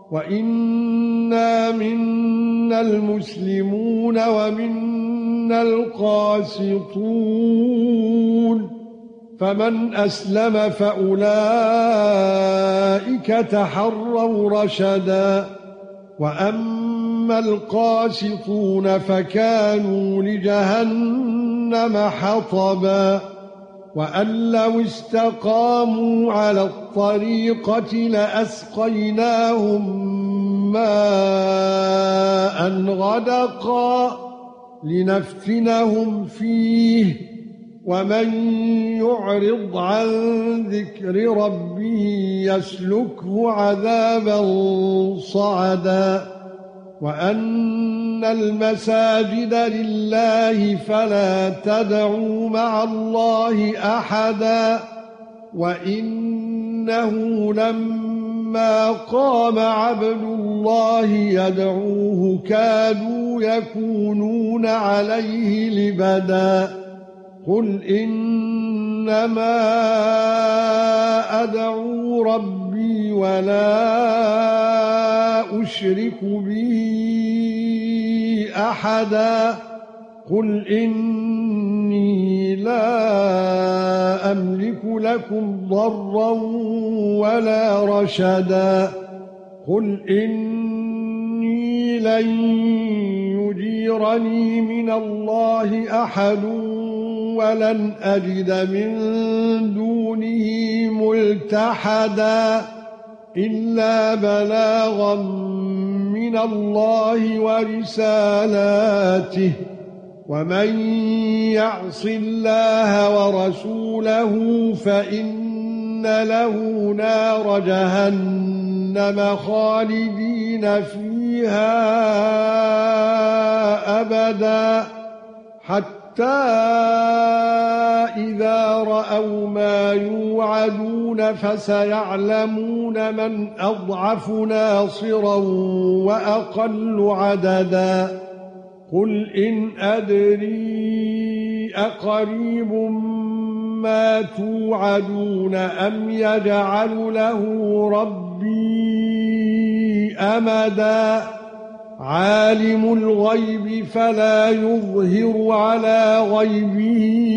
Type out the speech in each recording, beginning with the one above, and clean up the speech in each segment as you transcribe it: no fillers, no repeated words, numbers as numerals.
وَإِنَّا مِنَّا الْمُسْلِمُونَ وَمِنَّا الْقَاسِطُونَ فَمَنْ أَسْلَمَ فَأُولَئِكَ تَحَرَّوْا رَشَدًا وَأَمَّا الْقَاسِطُونَ فَكَانُوا لِجَهَنَّمَ حَطَبًا وَأَن لَّوْ اسْتَقَامُوا عَلَى الطَّرِيقَةِ لَأَسْقَيْنَاهُم مَّاءً غَدَقًا لِّنَفْتِنَهُمْ فِيهِ وَمَن يُعْرِضْ عَن ذِكْرِ رَبِّهِ يَسْلُكْهُ عَذَابًا صَعَدًا وَأَنَّ الْمَسَاجِدَ لِلَّهِ فَلَا تَدْعُوا مَعَ اللَّهِ أَحَدًا وَإِنَّهُ لَمَّا قَامَ عَبْدُ اللَّهِ يَدْعُوهُ كَادُوا يَكُونُونَ عَلَيْهِ لِبَدًا قُلْ إِنَّمَا أَدْعُو رَبِّي وَلَا أُشْرِكُ بِهِ أَحَدًا قُلْ إِنِّي لَا أَمْلِكُ لَكُمْ ضَرًّا وَلَا رَشَدًا قُلْ إِنِّي لَن يُجِيرَنِي مِنَ اللَّهِ أَحَدٌ وَلَنْ أَجِدَ مِن دُونِهِ مُلْتَحَدًا إِلَّا بَلَاغًا مِنَ اللَّهِ وَرِسَالَاتِهِ وَمَن يَعْصِ اللَّهَ وَرَسُولَهُ فَإِنَّ لَهُ نَارَ جَهَنَّمَ خَالِدِينَ فِيهَا أَبَدًا حَتَّى إِذَا رَأَوْا مَا يُوعَدُونَ فَسَيَعْلَمُونَ مَنْ أَضْعَفُ نَاصِرًا وَأَقَلُّ عَدَدًا قُلْ إِنْ أَدْرِي أَقَرِيبٌ مَا تُوعَدُونَ أَمْ يَجْعَلُ لَهُ رَبِّي أَمَدًا عَالِمُ الْغَيْبِ فَلَا يُظْهِرُ عَلَى غَيْبِهِ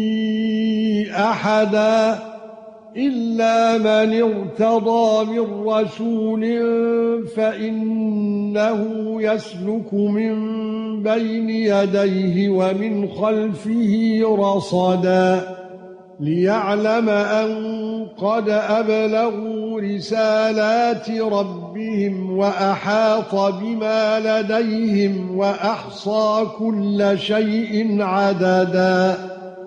أَحَدًا إِلَّا مَنِ ارْتَضَى مِن رَّسُولٍ فَإِنَّهُ يَسْلُكُ مِن بَيْنِ يَدَيْهِ وَمِنْ خَلْفِهِ رَصَدًا لِيَعْلَمَ أَن قَدْ أَبْلَغُوا رِسَالَاتِ رَبِّهِمْ وَأَحَاطَ بِمَا لَدَيْهِمْ وَأَحْصَى كُلَّ شَيْءٍ عَدَدًا